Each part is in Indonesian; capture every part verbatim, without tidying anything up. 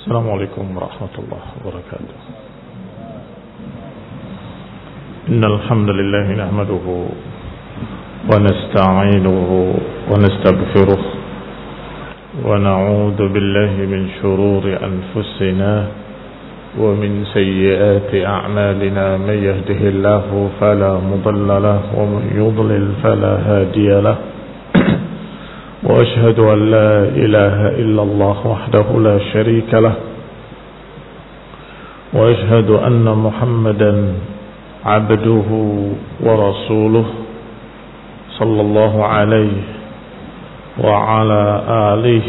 السلام عليكم ورحمة الله وبركاته. إن الحمد لله نحمده ونستعينه ونستغفره ونعوذ بالله من شرور أنفسنا ومن سيئات أعمالنا. من يهده الله فلا مضل له ومن يضلل فلا هادي له. وأشهد أن لا إله إلا الله وحده لا شريك له. وأشهد أن محمدا عبده ورسوله صلى الله عليه وعلى آله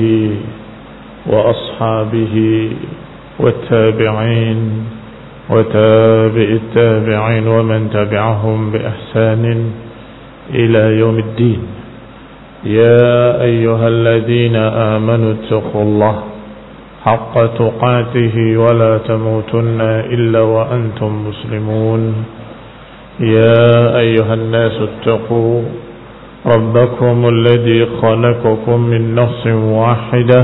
وأصحابه والتابعين وتابع التابعين ومن تبعهم بإحسان إلى يوم الدين. يا أيها الذين آمنوا اتقوا الله حق تقاته ولا تموتن إلا وأنتم مسلمون. يا أيها الناس اتقوا ربكم الذي خلقكم من نفس واحدة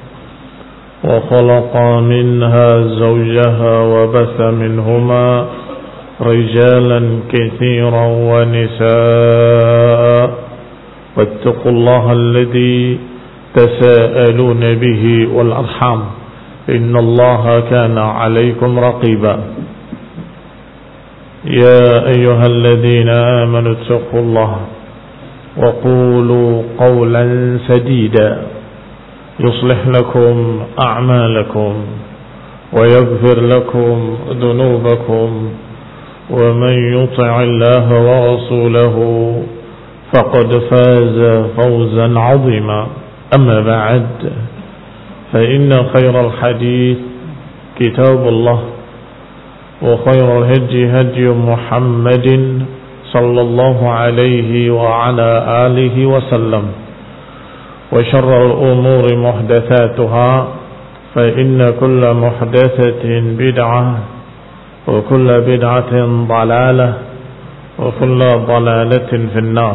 وخلق منها زوجها وبث منهما رجالا كثيرا ونساء. واتقوا الله الذي تساءلون به والأرحام إن الله كان عليكم رقيبا. يا أيها الذين آمنوا اتقوا الله وقولوا قولا سديدا يصلح لكم أعمالكم ويغفر لكم ذنوبكم ومن يطع الله ورسوله فقد فاز فوزا عظيما. أما بعد فإن خير الحديث كتاب الله وخير الهدي هدي محمد صلى الله عليه وعلى آله وسلم. وشر الأمور محدثاتها فإن كل محدثة بدعة وكل بدعة ضلالة وكل ضلالة في النار.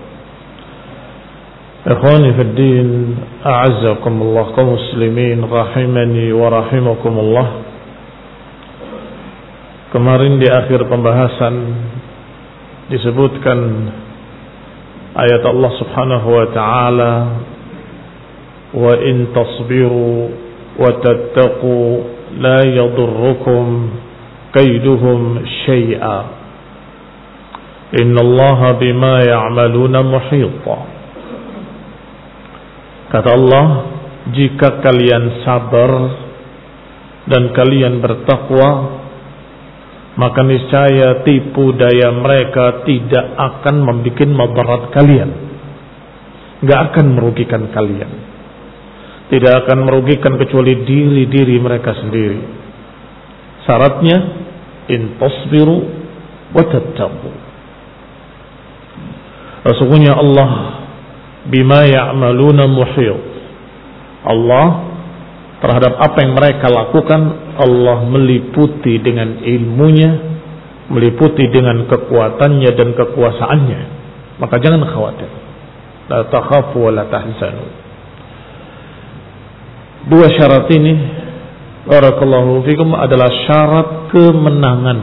Ikhwani fi din, a'azzakumullah kaum muslimin rahimani wa rahimakumullah. Kemarin di akhir pembahasan disebutkan ayat Allah Subhanahu wa taala, wa in tasbiru wa tattaqu la yadurrukum kaiduhum syai'a innallaha bima ya'maluna muhita. Kata Allah, jika kalian sabar dan kalian bertakwa, maka niscaya tipu daya mereka tidak akan membuat madarat kalian, nggak akan merugikan kalian, tidak akan merugikan kecuali diri-diri mereka sendiri. Syaratnya in tasbiru wa tattaqu. Sesungguhnya Allah bima ya'maluna muhit. Allah terhadap apa yang mereka lakukan, Allah meliputi dengan ilmunya, meliputi dengan kekuatannya dan kekuasaannya. Maka jangan khawatir. La takhafu wa la tahzanu. Dua syarat ini, barakallahu fikum, adalah syarat kemenangan.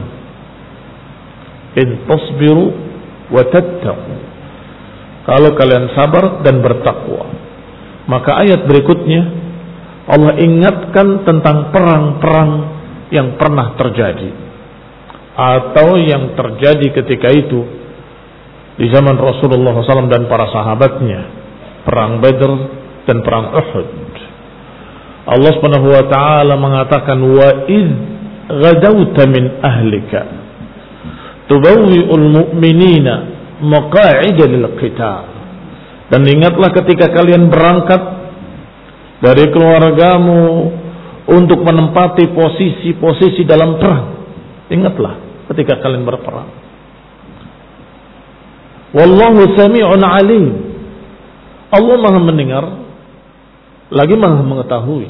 In tasbiru wa tattaqu. Kalau kalian sabar dan bertakwa. Maka ayat berikutnya Allah ingatkan tentang perang-perang yang pernah terjadi atau yang terjadi ketika itu di zaman Rasulullah shallallahu alaihi wasallam dan para sahabatnya, perang Badr dan perang Uhud. Allah Subhanahu wa taala mengatakan, wa id ghadawta min ahlika tubawwi'ul mu'minina maqa'ida lil qital. Dan ingatlah ketika kalian berangkat dari keluargamu untuk menempati posisi-posisi dalam perang. Ingatlah ketika kalian berperang. Wallahu sami'un alim. Allah Maha mendengar lagi Maha mengetahui.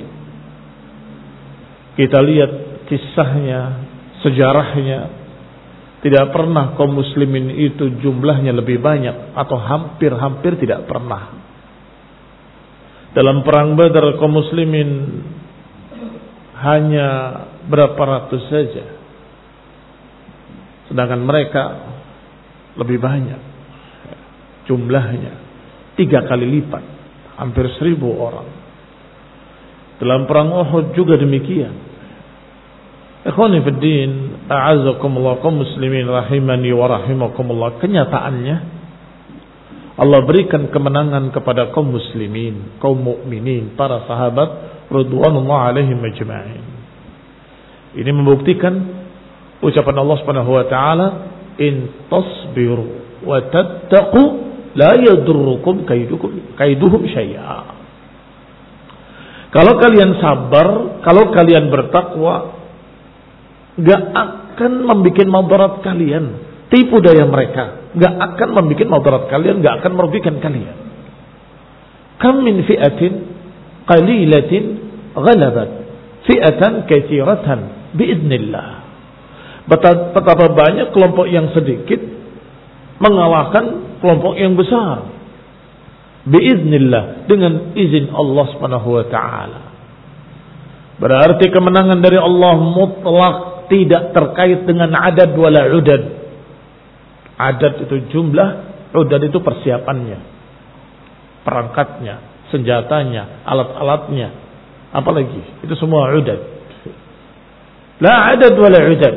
Kita lihat kisahnya, sejarahnya. Tidak pernah kaum muslimin itu jumlahnya lebih banyak atau hampir-hampir tidak pernah. Dalam perang Badar kaum muslimin hanya berapa ratus saja, sedangkan mereka lebih banyak jumlahnya, tiga kali lipat, hampir seribu orang. Dalam perang Uhud juga demikian. Ikhwani fid din, a'azzakumullah, kaum muslimin rahimani wa rahimakumullah, kenyataannya Allah berikan kemenangan kepada kaum muslimin, kaum mukminin, para sahabat radhiyallahu alaihim ajma'in. Ini membuktikan ucapan Allah Subhanahu wa taala, in tasbiru wa tattaqu la yadurrukum kaidukum kaiduhum syai'a. Kalau kalian sabar, kalau kalian bertakwa, gak akan membuat madarat kalian. Tipu daya mereka gak akan membuat madarat kalian, gak akan merugikan kalian. Kam min fi'atin qalilatin ghalabat fi'atan katsiratan biiznillah. Betapa banyak kelompok yang sedikit mengalahkan kelompok yang besar biiznillah, dengan izin Allah Subhanahu wa taala. Berarti kemenangan dari Allah mutlak, tidak terkait dengan adad wala udad. Adad itu jumlah, udad itu persiapannya, perangkatnya, senjatanya, alat-alatnya, apalagi itu semua udad. La adad wala udad.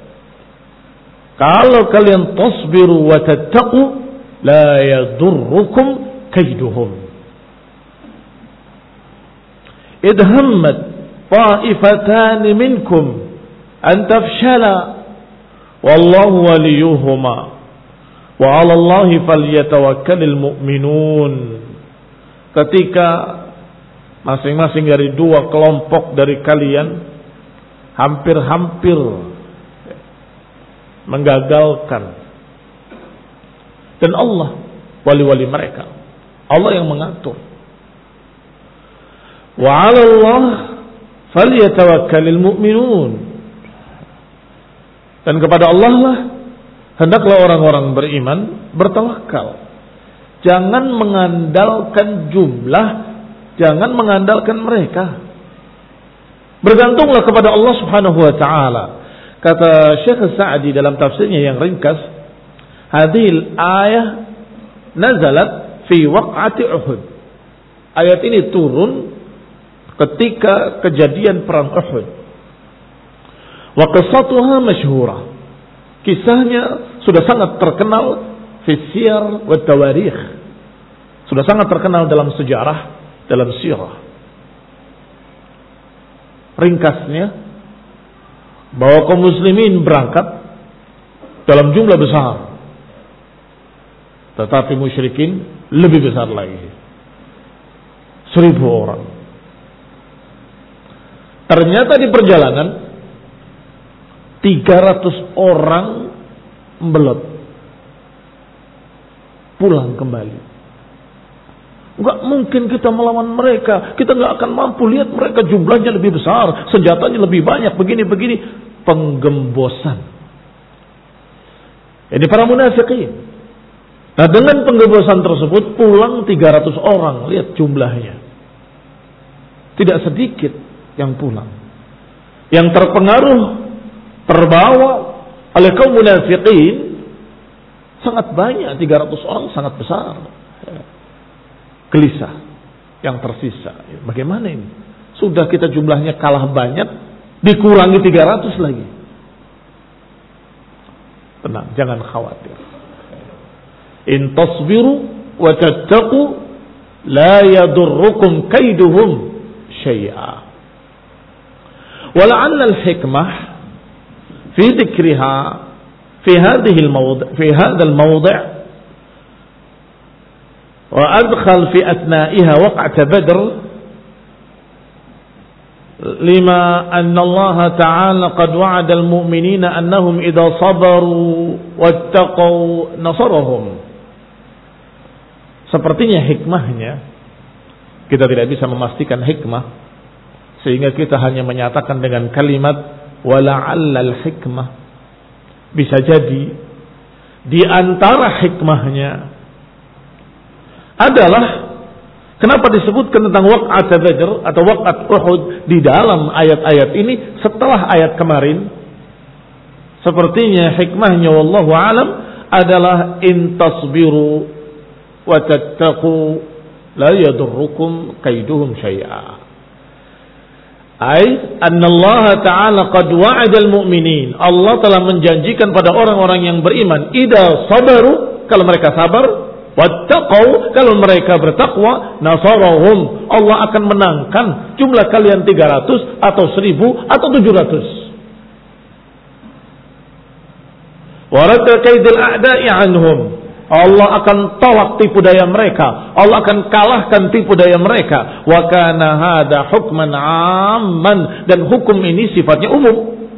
Kalau kalian tasbiru wa tattaqu la yadurrukum kaiduhum. Idh hammat ta'ifatan minkum an tafshala wallahu waliyuhuma wa 'ala Allahi falyatawakkalul mu'minun. Ketika masing-masing dari dua kelompok dari kalian hampir-hampir menggagalkan, dan Allah wali-wali mereka, Allah yang mengatur. Wa 'ala Allah falyatawakkalul mu'minun. Dan kepada Allah lah hendaklah orang-orang beriman bertawakal. Jangan mengandalkan jumlah, jangan mengandalkan mereka. Bergantunglah kepada Allah Subhanahu wa taala. Kata Syekh Sa'di dalam tafsirnya yang ringkas, hadhil ayah nazalat fi waq'ati Uhud. Ayat ini turun ketika kejadian perang Uhud. Wa qissatuha masyhurah. Kisahnya sudah sangat terkenal fi siyar wa tawarikh. Sudah sangat terkenal dalam sejarah, dalam sirah. Ringkasnya, bahwa kaum muslimin berangkat dalam jumlah besar, tetapi musyrikin lebih besar lagi, seribu orang. Ternyata di perjalanan tiga ratus orang belot pulang kembali. Enggak mungkin kita melawan mereka, kita enggak akan mampu, lihat mereka jumlahnya lebih besar, senjatanya lebih banyak, begini-begini. Penggembosan. Ini para munafikin. Nah, dengan penggembosan tersebut pulang tiga ratus orang, lihat jumlahnya. Tidak sedikit yang pulang. Yang terpengaruh, terbawa oleh kaum munafikin sangat banyak, tiga ratus orang sangat besar. Gelisah yang tersisa. Bagaimana ini? Sudah kita jumlahnya kalah banyak, dikurangi tiga ratus lagi. Tenang, jangan khawatir. In tasbiru wa tattaqu la yadurrukum kaiduhum syai'a. Wala'alla al-hikmah fi dzikriha fi hadhihi al-mawdi' fi hadha al-mawdi' wa adkhal fi atna'iha waq'at Badr lima anna Allah ta'ala qad wa'ada al-mu'minina annahum idza sabaru wattaqaw nasarahum. Sepertinya hikmahnya, kita tidak bisa memastikan hikmah, sehingga kita hanya menyatakan dengan kalimat wala'allal hikmah. Bisa jadi di antara hikmahnya adalah Kenapa disebutkan tentang waq'at Badr atau waq'at Uhud di dalam ayat-ayat ini setelah ayat kemarin? Sepertinya hikmahnya wallahu alam adalah in tasbiru wa tattaqu la yadurrukum kaiduhum syai'a. Ai anna Allah Ta'ala qad wa'ada al-mu'minin. Allah telah menjanjikan pada orang-orang yang beriman, idza sabaru, kalau mereka sabar, wattaqau, kalau mereka bertakwa, nasarahum, Allah akan menangkan jumlah kalian tiga ratus atau seribu atau tujuh ratus. Waradda kaidil a'da'i anhum, Allah akan tolak tipu daya mereka, Allah akan kalahkan tipu daya mereka. Wa kana hada hukman 'amman, dan hukum ini sifatnya umum.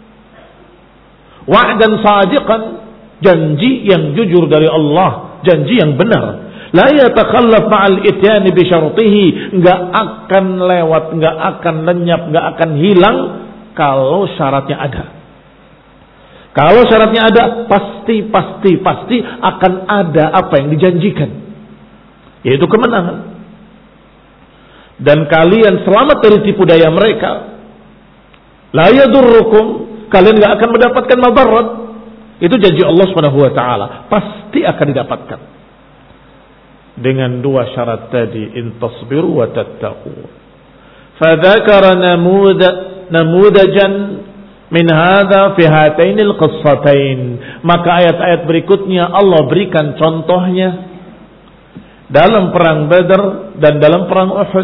Wa'dan sadiqan, janji yang jujur dari Allah, janji yang benar. La yatakhallaf ma'al ityani bi syartihi, enggak akan lewat, enggak akan lenyap, enggak akan hilang kalau syaratnya ada. Kalau syaratnya ada, pasti, pasti, pasti akan ada apa yang dijanjikan, yaitu kemenangan. Dan kalian selamat dari tipu daya mereka. La yadurrukum, kalian gak akan mendapatkan madarat. Itu janji Allah Subhanahu wa taala, pasti akan didapatkan. Dengan dua syarat tadi, in tasbiru wa tattaqu. Fadzakara namuda namudajan min hadza fi hatainil qissatain, maka ayat-ayat berikutnya Allah berikan contohnya dalam perang Badar dan dalam perang Uhud.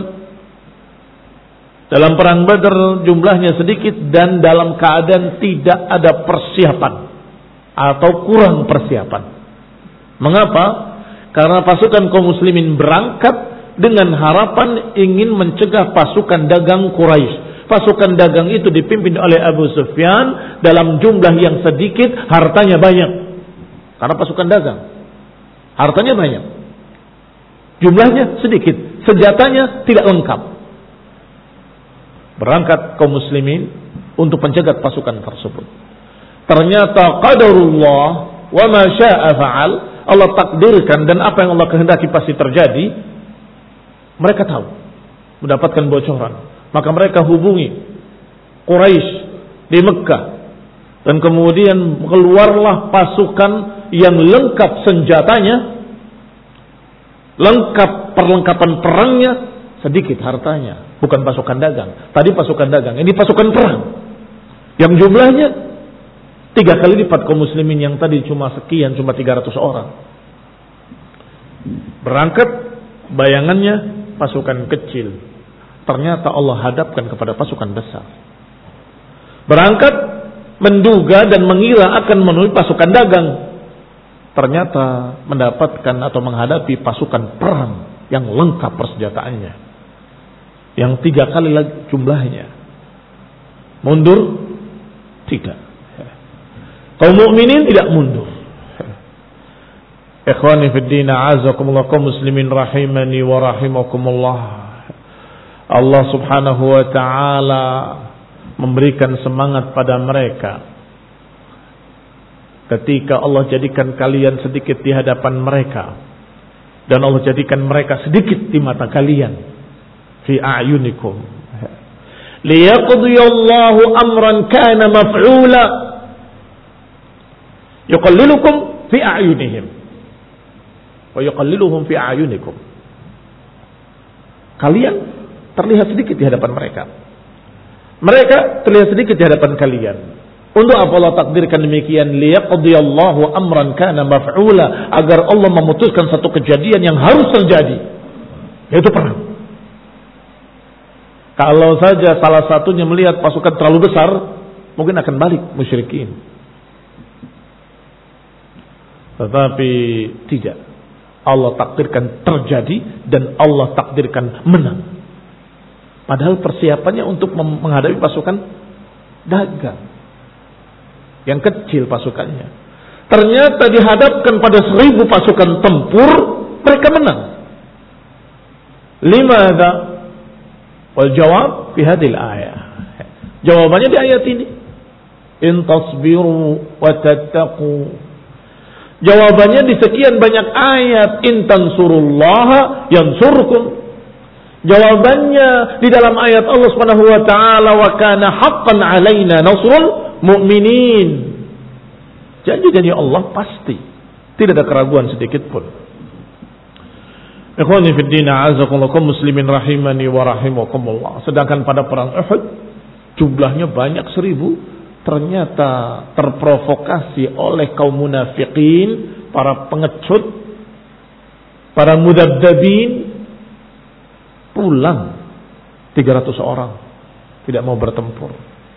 Dalam perang Badar jumlahnya sedikit dan dalam keadaan tidak ada persiapan atau kurang persiapan. Mengapa? Karena pasukan kaum muslimin berangkat dengan harapan ingin mencegah pasukan dagang Quraisy. Pasukan dagang itu dipimpin oleh Abu Sufyan dalam jumlah yang sedikit, hartanya banyak. Karena pasukan dagang, hartanya banyak, jumlahnya sedikit, senjatanya tidak lengkap. Berangkat kaum muslimin untuk pencegat pasukan tersebut. Ternyata qadarullah wa ma syaa fa'al, Allah takdirkan dan apa yang Allah kehendaki pasti terjadi. Mereka tahu, mendapatkan bocoran. Maka mereka hubungi Quraisy di Mekah, dan kemudian keluarlah pasukan yang lengkap senjatanya, lengkap perlengkapan perangnya, sedikit hartanya. Bukan pasukan dagang. Tadi pasukan dagang, ini pasukan perang yang jumlahnya tiga kali lipat kaum muslimin yang tadi cuma sekian, cuma tiga ratus orang. Berangkat, bayangannya pasukan kecil. Ternyata Allah hadapkan kepada pasukan besar. Berangkat menduga dan mengira akan menemui pasukan dagang. Ternyata mendapatkan atau menghadapi pasukan perang yang lengkap persenjataannya, yang tiga kali lagi jumlahnya. Mundur? Tidak. Kaum mukminin tidak mundur. Ikhwani fid din, a'azakumullah, kaum muslimin rahimani wa rahimakumullah. Allah Subhanahu wa ta'ala memberikan semangat pada mereka ketika Allah jadikan kalian sedikit di hadapan mereka, dan Allah jadikan mereka sedikit di mata kalian. Fi a'yunikum liyaqdiyallahu amran kana maf'ula yuqallilukum fi a'yunihim wa yuqalliluhum fi a'yunikum. Kalian terlihat sedikit di hadapan mereka, mereka terlihat sedikit di hadapan kalian. Untuk apa Allah takdirkan demikian? Liyaqdiyallahu amran kana maf'ula, agar Allah memutuskan satu kejadian yang harus terjadi, yaitu perang. Kalau saja salah satunya melihat pasukan terlalu besar, mungkin akan balik musyrikin. Tetapi tidak, Allah takdirkan terjadi dan Allah takdirkan menang. Padahal persiapannya untuk menghadapi pasukan dagang yang kecil pasukannya. Ternyata dihadapkan pada seribu pasukan tempur, mereka menang. Limadha? Wal jawab fi hadhil ayah. Jawabannya di ayat ini. In tasbiru wa tattaqu. Jawabannya di sekian banyak ayat. In tansurullaha yansurkum Jawabannya di dalam ayat Allah Subhanahu wa taala, wa kana haqqan 'alaina nasrul mu'minin. Janji-janji Allah pasti, tidak ada keraguan sedikit pun. Ikhwani fid din, a'azakumullah, muslimin rahimani wa rahimakumullah. Sedangkan pada perang Uhud jumlahnya banyak seribu, ternyata terprovokasi oleh kaum munafikin, para pengecut, para mudabdabin, pulang tiga ratus orang, tidak mau bertempur.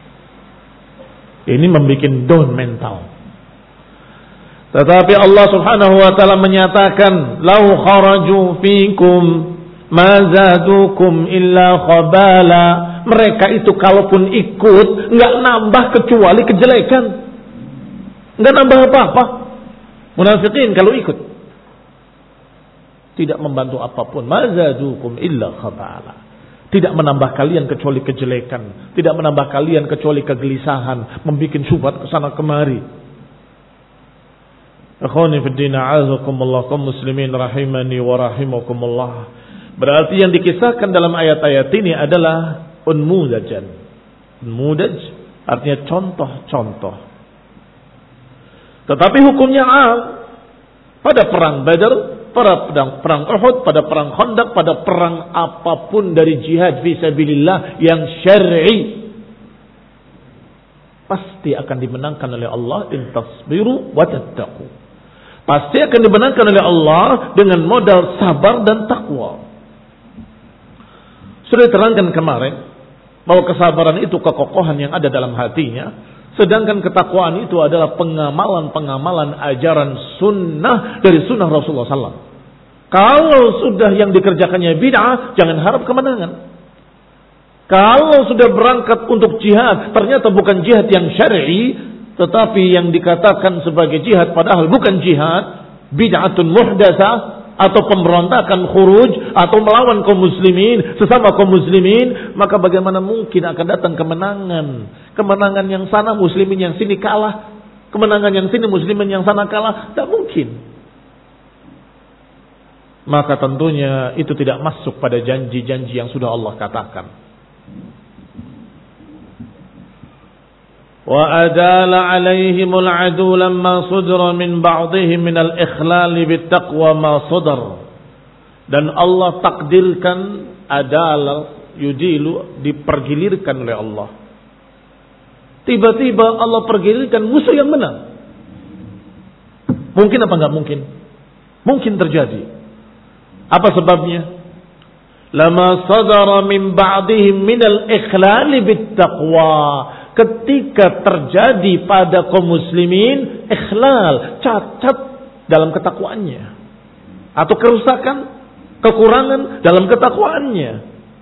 Ini membuat down mental. Tetapi Allah Subhanahu wa taala menyatakan, "Lau kharaju fikum ma zadukum illa khabala." Mereka itu kalaupun ikut enggak nambah kecuali kejelekan. Enggak nambah apa-apa. Munafikin kalau ikut tidak membantu apapun. Ma zadukum illa khabala. Tidak menambah kalian kecuali kejelekan, tidak menambah kalian kecuali kegelisahan, membuat syubhat ke sana kemari. Akhwani fid din, a'azakumullah, kaum muslimin rahimani wa rahimakumullah. Berarti yang dikisahkan dalam ayat-ayat ini adalah unmudajan. Unmudaj artinya contoh-contoh. Tetapi hukumnya am. Pada perang Badar, pada perang, perang Uhud, pada perang Khandaq, pada perang apapun dari jihad fisabilillah yang syar'i, pasti akan dimenangkan oleh Allah in tasbiru wa tattaqu. Pasti akan dimenangkan oleh Allah dengan modal sabar dan takwa. Sudah diterangkan kemarin bahwa kesabaran itu kekokohan yang ada dalam hatinya, sedangkan ketakwaan itu adalah pengamalan-pengamalan ajaran sunnah dari sunnah Rasulullah sallallahu alaihi wasallam. Kalau sudah yang dikerjakannya bid'ah, jangan harap kemenangan. Kalau sudah berangkat untuk jihad, ternyata bukan jihad yang syar'i, tetapi yang dikatakan sebagai jihad padahal bukan jihad, bid'atun muhdatsah, atau pemberontakan khuruj, atau melawan kaum muslimin, sesama kaum muslimin, maka bagaimana mungkin akan datang kemenangan? Kemenangan yang sana muslimin yang sini kalah, kemenangan yang sini muslimin yang sana kalah, tak mungkin. Maka tentunya itu tidak masuk pada janji-janji yang sudah Allah katakan. Wa adala alaihimul adu lamma sudra min ba'dihim minal ikhlali bittaqwa ma sudar. Dan Allah takdirkan adala yudilu, dipergilirkan oleh Allah. Tiba-tiba Allah pergilirkan musuh yang menang. Mungkin apa enggak mungkin? Mungkin terjadi. Apa sebabnya? Lama sadara min ba'dihim minal ikhlali bittaqwa. Ketika terjadi pada kaum muslimin ikhlal, cacat dalam ketakwaannya, atau kerusakan, kekurangan dalam ketakwaannya.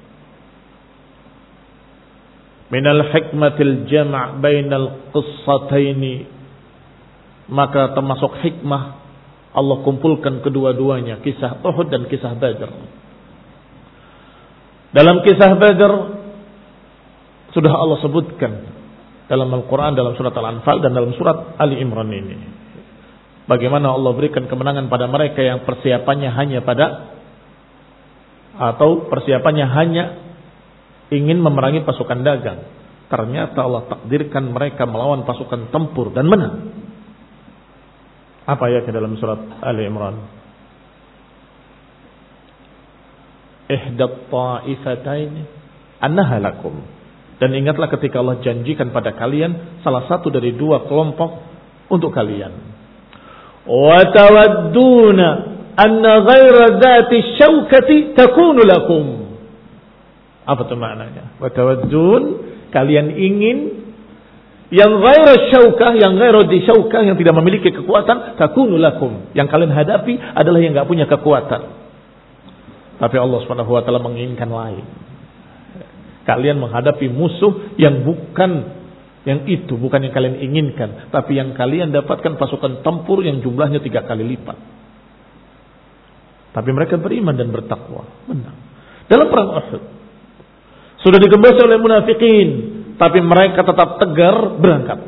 Minal hikmatil jama' bainal qissataini, maka termasuk hikmah Allah kumpulkan kedua-duanya, kisah Uhud dan kisah Badar. Dalam kisah Badar sudah Allah sebutkan dalam Al-Quran, dalam surat Al-Anfal dan dalam surat Ali Imran ini, bagaimana Allah berikan kemenangan pada mereka yang persiapannya hanya pada, atau persiapannya hanya ingin memerangi pasukan dagang. Ternyata Allah takdirkan mereka melawan pasukan tempur dan menang. Apa ayatnya dalam surat Ali Imran? Ihdat ta'ifataini annaha lakum. Dan ingatlah ketika Allah janjikan pada kalian salah satu dari dua kelompok untuk kalian. Wa tawadduna anna ghaira dzati syaukati takunu lakum. Apa itu maknanya? Wa tawaddun, kalian ingin yang ghaira syaukah, yang ghaira di syaukah, yang tidak memiliki kekuatan, takunu lakum. Yang kalian hadapi adalah yang enggak punya kekuatan. Tapi Allah Subhanahu wa taala menginginkan lain. Kalian menghadapi musuh yang bukan yang itu, bukan yang kalian inginkan, tapi yang kalian dapatkan pasukan tempur yang jumlahnya tiga kali lipat. Tapi mereka beriman dan bertakwa, menang. Dalam perang Uhud sudah digembos oleh munafikin, tapi mereka tetap tegar berangkat.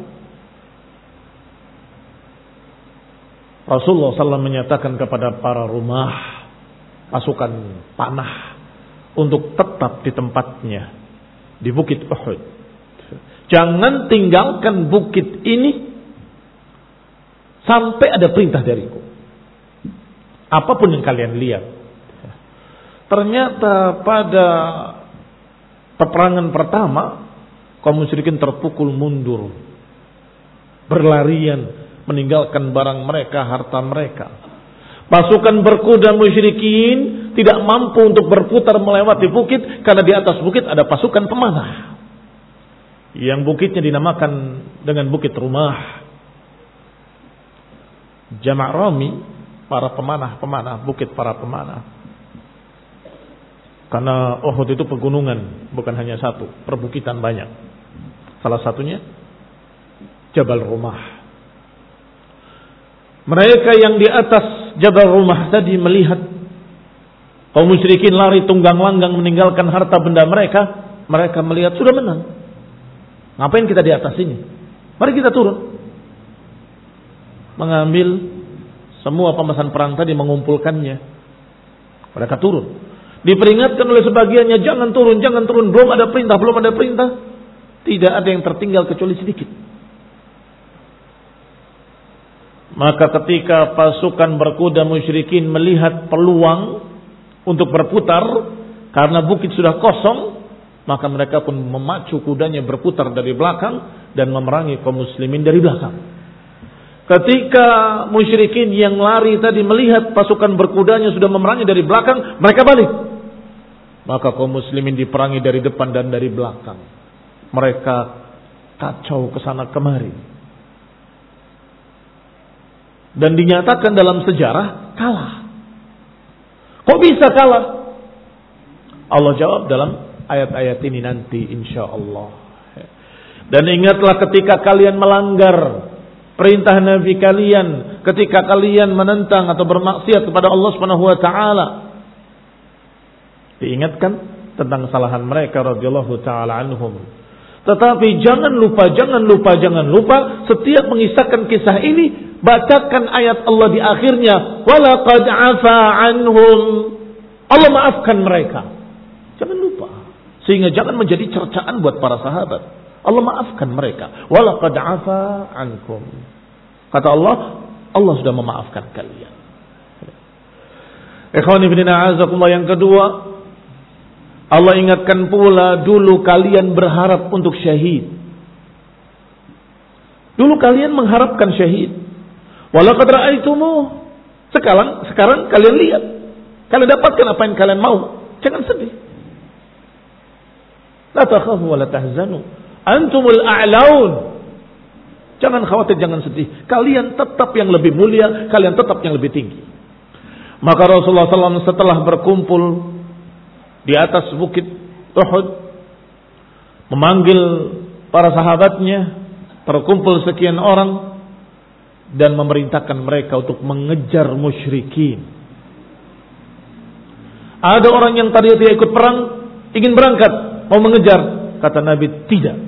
Rasulullah sallallahu alaihi wasallam menyatakan kepada para rumah, pasukan panah, untuk tetap di tempatnya di Bukit Uhud. Jangan tinggalkan bukit ini sampai ada perintah dariku. Apapun yang kalian lihat. Ternyata pada peperangan pertama kaum musyrikin terpukul mundur, berlarian, meninggalkan barang mereka, harta mereka. Pasukan berkuda musyrikin tidak mampu untuk berputar melewati bukit karena di atas bukit ada pasukan pemanah. Yang bukitnya dinamakan dengan Bukit Rumah. Jamak rami, para pemanah-pemanah, bukit para pemanah. Karena Uhud itu pegunungan, bukan hanya satu, perbukitan banyak. Salah satunya Jabal Rumah. Mereka yang di atas Jabal Rumah tadi melihat kaum musyrikin lari tunggang langgang meninggalkan harta benda mereka. Mereka melihat sudah menang. Ngapain kita di atas ini? Mari kita turun. Mengambil semua pemesan perang tadi, mengumpulkannya. Mereka turun. Diperingatkan oleh sebagiannya, jangan turun, jangan turun. Belum ada perintah, belum ada perintah. Tidak ada yang tertinggal kecuali sedikit. Maka ketika pasukan berkuda musyrikin melihat peluang untuk berputar karena bukit sudah kosong, maka mereka pun memacu kudanya berputar dari belakang dan memerangi kaum muslimin dari belakang. Ketika musyrikin yang lari tadi melihat pasukan berkudanya sudah memerangi dari belakang, mereka balik. Maka kaum muslimin diperangi dari depan dan dari belakang. Mereka kacau ke sana kemari. Dan dinyatakan dalam sejarah kalah. Kok bisa kalah? Allah jawab dalam ayat-ayat ini nanti insyaallah. Dan ingatlah ketika kalian melanggar perintah Nabi kalian, ketika kalian menentang atau bermaksiat kepada Allah Subhanahu wa taala. Diingatkan tentang kesalahan mereka radhiyallahu taala anhum. Tetapi jangan lupa, jangan lupa, jangan lupa setiap mengisahkan kisah ini, bacakan ayat Allah di akhirnya, walaqad afa anhum. Allah maafkan mereka. Jangan lupa. Sehingga jangan menjadi cercaan buat para sahabat. Allah maafkan mereka. Walaqad afa ankum. Kata Allah, Allah sudah memaafkan kalian. Ikhwani fillah azakumullah, yang kedua, Allah ingatkan pula dulu kalian berharap untuk syahid. Dulu kalian mengharapkan syahid. Walaqad ra'aitumuh. Sekarang sekarang kalian lihat. Kalian dapatkan apa yang kalian mau. Jangan sedih. La takhafu wa la tahzanu. Antumul a'laun. Jangan khawatir, jangan sedih. Kalian tetap yang lebih mulia, kalian tetap yang lebih tinggi. Maka Rasulullah sallallahu alaihi wasallam setelah berkumpul di atas bukit Uhud, memanggil para sahabatnya, terkumpul sekian orang, dan memerintahkan mereka untuk mengejar musyrikin. Ada orang yang tadi tidak ikut perang, ingin berangkat, mau mengejar. Kata Nabi, tidak.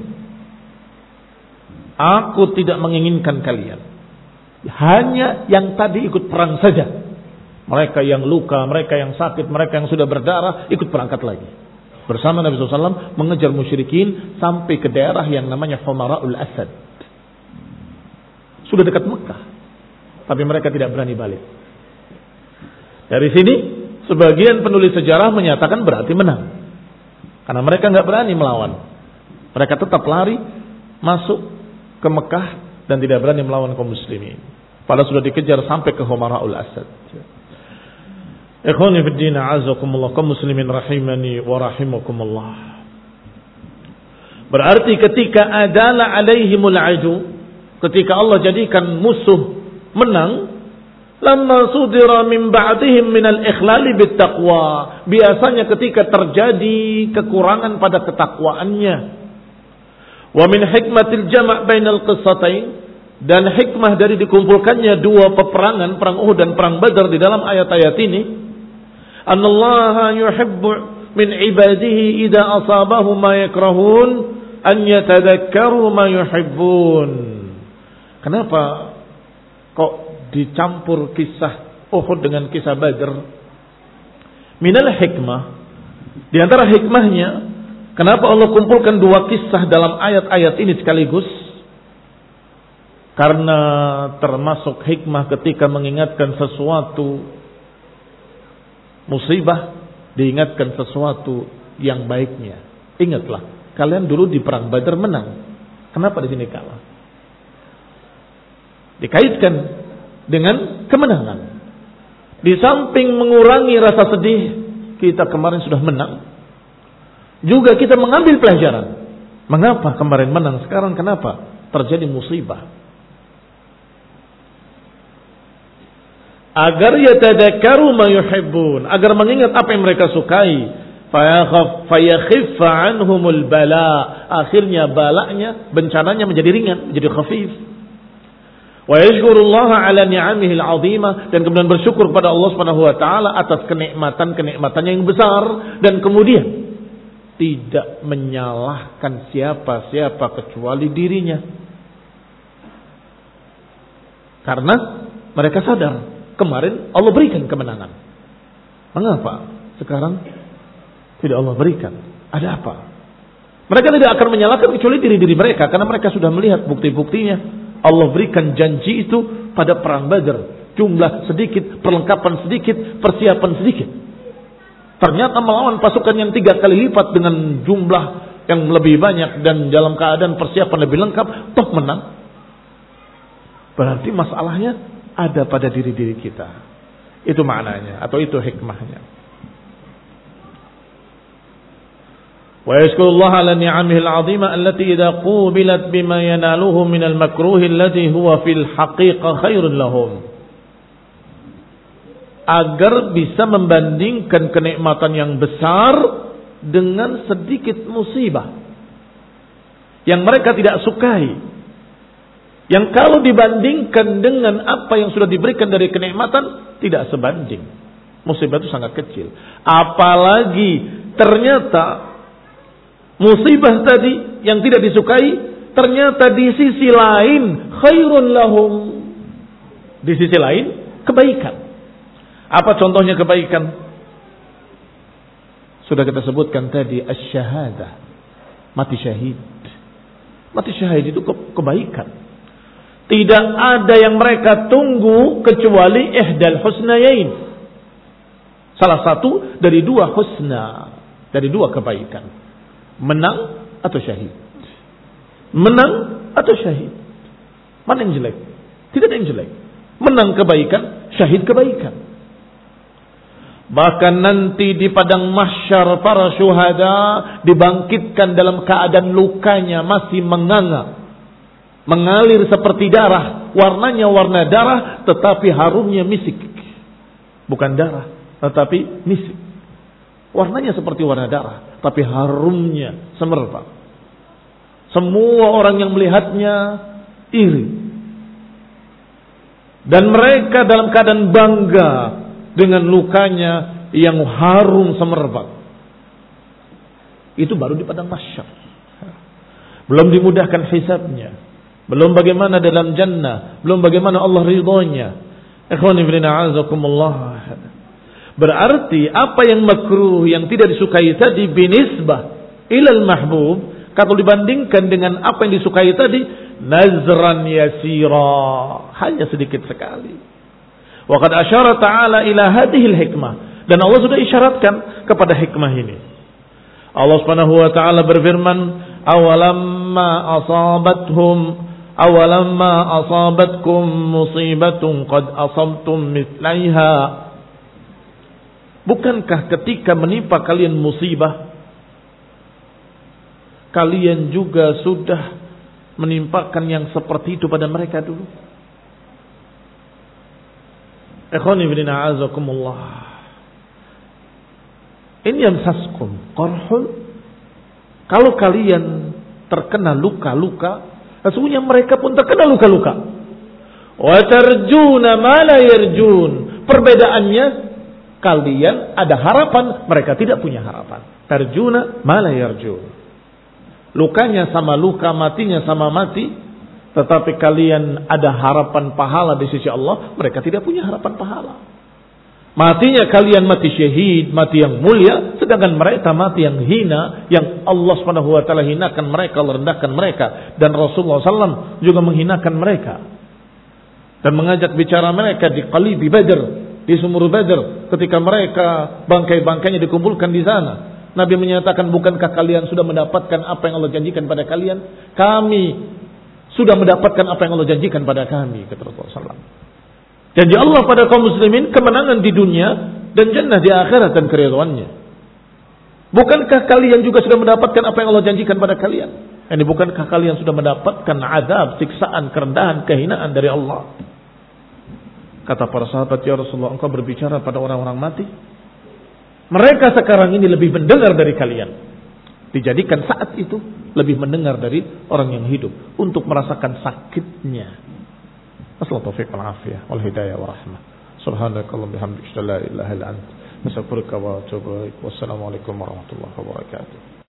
Aku tidak menginginkan kalian. Hanya yang tadi ikut perang saja. Mereka yang luka, mereka yang sakit, mereka yang sudah berdarah, ikut berangkat lagi. Bersama Nabi shallallahu alaihi wasallam mengejar musyrikin sampai ke daerah yang namanya Humara'ul Asad. Sudah dekat Mekah. Tapi mereka tidak berani balik. Dari sini, sebagian penulis sejarah menyatakan berarti menang. Karena mereka nggak berani melawan. Mereka tetap lari masuk ke Mekah dan tidak berani melawan kaum muslimin. Padahal sudah dikejar sampai ke Humara'ul Asad. Ikhwani fid din a'azakumullah, kaum muslimin rahimani wa rahimakumullah. Berarti ketika adala alaihimul adu, ketika Allah jadikan musuh menang, lamma sudira min ba'dihim minal ikhlali bittaqwa, biasanya ketika terjadi kekurangan pada ketakwaannya. Wa min hikmatil jama' bainal qissatain, dan hikmah dari dikumpulkannya dua peperangan, perang Uhud dan perang Badar di dalam ayat-ayat ini, annallaha yuhibbu min ibadihi idza asabahu ma yakrahun an yatadhakkaru ma yuhibbun. Kenapa kok dicampur kisah Uhud dengan kisah Badar? Minal hikmah, Di antara hikmahnya, kenapa Allah kumpulkan dua kisah dalam ayat-ayat ini sekaligus? Karena termasuk hikmah ketika mengingatkan sesuatu musibah, diingatkan sesuatu yang baiknya. Ingatlah, kalian dulu di perang Badar menang. Kenapa di sini kalah? Dikaitkan dengan kemenangan. Di samping mengurangi rasa sedih, kita kemarin sudah menang. Juga kita mengambil pelajaran. Mengapa kemarin menang, sekarang kenapa terjadi musibah? Agar yatadakkaru ma yuhibbun, agar mengingat apa yang mereka sukai. Fayakhaf fayakhiffa anhumul bala, akhirnya balanya, bencananya menjadi ringan, menjadi khafif. Wa yashkurullaha ala ni'amihi al-'azimah, dan kemudian bersyukur pada Allah Subhanahu wa taala atas kenikmatan-kenikmatannya yang besar, dan kemudian tidak menyalahkan siapa-siapa kecuali dirinya. Karena mereka sadar kemarin Allah berikan kemenangan. Mengapa sekarang tidak Allah berikan? Ada apa? Mereka tidak akan menyalahkan kecuali diri-diri mereka, karena mereka sudah melihat bukti-buktinya. Allah berikan janji itu pada perang Badar. Jumlah sedikit, perlengkapan sedikit, persiapan sedikit. Ternyata melawan pasukan yang tiga kali lipat dengan jumlah yang lebih banyak dan dalam keadaan persiapan lebih lengkap, toh menang. Berarti masalahnya ada pada diri-diri kita. Itu maknanya, atau itu hikmahnya. Wa yashkurullaha ala ni'amihi al-'azimah allati idza qubilat bima yanaluhu min al-makruh alladhi huwa fil haqiqah khairun lahum. Agar bisa membandingkan kenikmatan yang besar dengan sedikit musibah yang mereka tidak sukai. Yang kalau dibandingkan dengan apa yang sudah diberikan dari kenikmatan, tidak sebanding. Musibah itu sangat kecil. Apalagi ternyata musibah tadi yang tidak disukai, ternyata di sisi lain khairun lahum. Di sisi lain kebaikan. Apa contohnya kebaikan? Sudah kita sebutkan tadi, asy-syahadah. Mati syahid. Mati syahid itu kebaikan. Tidak ada yang mereka tunggu kecuali ihdal husnayain. Salah satu dari dua husna, dari dua kebaikan. Menang atau syahid. Menang atau syahid. Mana yang jelek? Tidak ada yang jelek. Menang kebaikan, syahid kebaikan. Bahkan nanti di padang mahsyar para syuhada dibangkitkan dalam keadaan lukanya masih menganga. Mengalir seperti darah, warnanya warna darah, tetapi harumnya misik. Bukan darah, tetapi misik. Warnanya seperti warna darah, tapi harumnya semerbak. Semua orang yang melihatnya iri. Dan mereka dalam keadaan bangga dengan lukanya yang harum semerbak. Itu baru di padang mahsyar. Belum dimudahkan hisabnya. Belum bagaimana dalam jannah, belum bagaimana Allah ridhonya. Ikhwani fillah azakumullah. Berarti apa yang makruh, yang tidak disukai tadi binisbah ilal mahbub, kalau dibandingkan dengan apa yang disukai tadi, nazran yasira, hanya sedikit sekali. Wa qad asyara ta'ala ila hadhil hikmah, dan Allah sudah isyaratkan kepada hikmah ini. Allah Subhanahu wa taala berfirman, awalamma asabathum awalamma asabatkum musibatun qad asabtum mithlaiha. Bukankah ketika menimpa kalian musibah, kalian juga sudah menimpakan yang seperti itu pada mereka dulu? Ikhwani fillah azakumullah. In yamsaskum qarhun, kalau kalian terkena luka-luka, sesungguhnya mereka pun terkena luka-luka. Wa tarjuna ma la yarjun. Perbedaannya, kalian ada harapan, mereka tidak punya harapan. Tarjuna ma la yarjun. Lukanya sama luka, matinya sama mati, tetapi kalian ada harapan pahala di sisi Allah, mereka tidak punya harapan pahala. Matinya kalian mati syahid, mati yang mulia, sedangkan mereka mati yang hina, yang Allah Subhanahu wa taala hinakan mereka, rendahkan mereka, dan Rasulullah sallallahu alaihi wasallam juga menghinakan mereka dan mengajak bicara mereka di Qalibi Badr, di sumur Badr, ketika mereka bangkai-bangkainya dikumpulkan di sana. Nabi menyatakan, bukankah kalian sudah mendapatkan apa yang Allah janjikan pada kalian? Kami sudah mendapatkan apa yang Allah janjikan pada kami, kata Rasulullah sallallahu alaihi wasallam. Janji Allah pada kaum muslimin kemenangan di dunia dan jannah di akhirat dan keridhaannya. Bukankah kalian juga sudah mendapatkan apa yang Allah janjikan pada kalian? Ini bukankah kalian sudah mendapatkan azab, siksaan, kerendahan, kehinaan dari Allah? Kata para sahabat, ya Rasulullah, engkau berbicara pada orang-orang mati. Mereka sekarang ini lebih mendengar dari kalian. Dijadikan saat itu lebih mendengar dari orang yang hidup untuk merasakan sakitnya. Assalamualaikum warahmatullahi wabarakatuh. Wal hidayah wa rahmah. Subhanakallahumma bihamdika la ilaha illa anta astaghfiruka wa atubu ilaik. Wassalamualaikum warahmatullahi wabarakatuh.